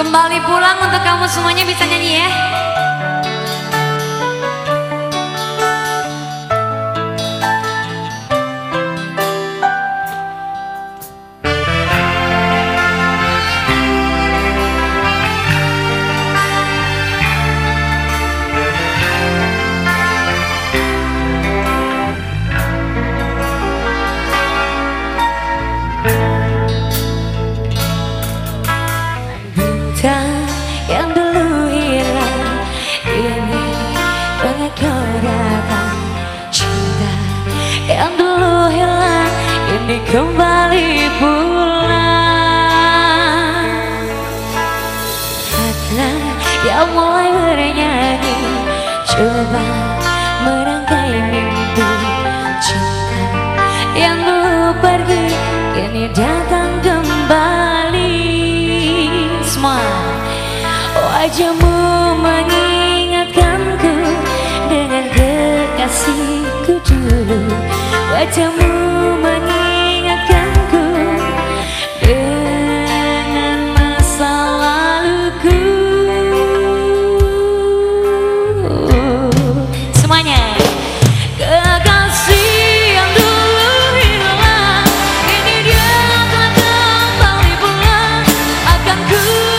Kembali pulang untuk kamu semuanya bisa nyanyi ya. Yang dulu hilang ini banyak kau datang. Cinta yang dulu hilang ini kembali pulang. Hatilah yang mulai bernyanyi, coba merangkai mimpi. Cinta yang dulu pergi kini datang kembali. Smile. Wajahmu mengingatkanku dengan kekasihku dulu. Wajahmu mengingatkanku dengan masa laluku. Semuanya. Kekasih yang dulu hilang, ini dia telah kembali pulang. Akan ku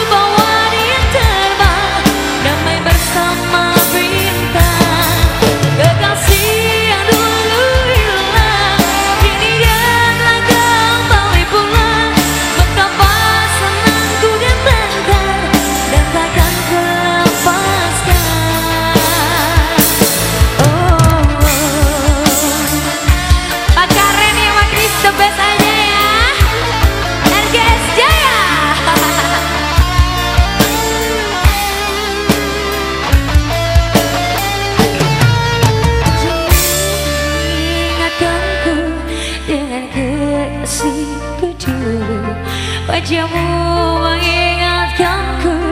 wajahmu mengingatkanku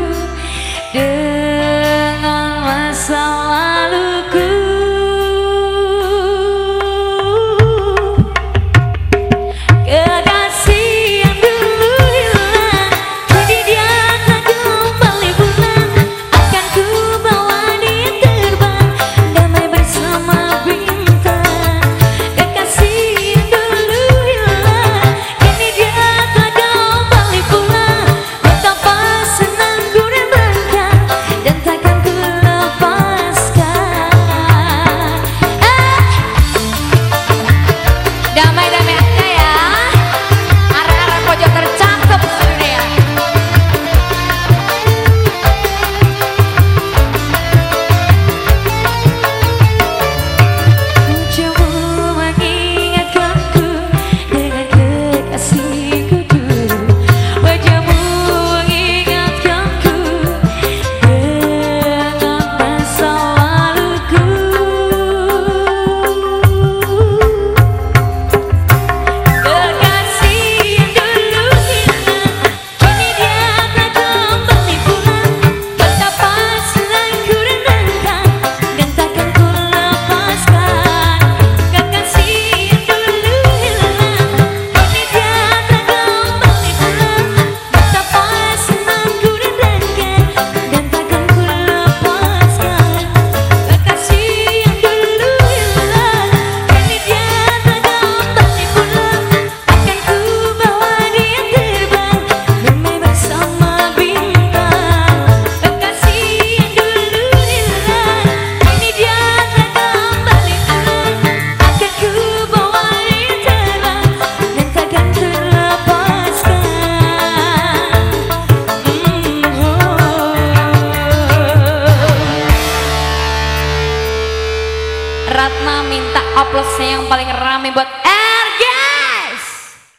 dengan masa laluku. Kekasih yang dulu hilang, kini dia telah kembali pulang. Akan ku bawa dia terbang, damai bersama bintang. Kekasih yang dulu hilang, kini dia telah kembali pulang. Betapa senang ku rindukan dan takkan ku lepaskan. Damai-damai aja ya, arah-arah pojok tercakep sedunia. Wajahmu mengingatkanku dengan kekasihku dulu. Wajahmu mengingatkanku dengan masa laluku. Kekasih yang dulu hilang, kini dia telah kembali pulang. Betapa senang ku rindukan dan takkan ku lepaskan. Kekasih yang dulu hilang, kini dia telah kembali pulang. Betapa senang ku rindukan dan takkan ku lepaskan. Kekasih yang dulu hilang, kini dia telah kembali pulang. Akan ku bawa dia terbang, damai bersama bintang. Kekasih yang dulu hilang, kini dia telah kembali pulang. Akan ku bawa dia terbang dan takkan terlepaskan. Ratna minta aplausnya yang paling rame buat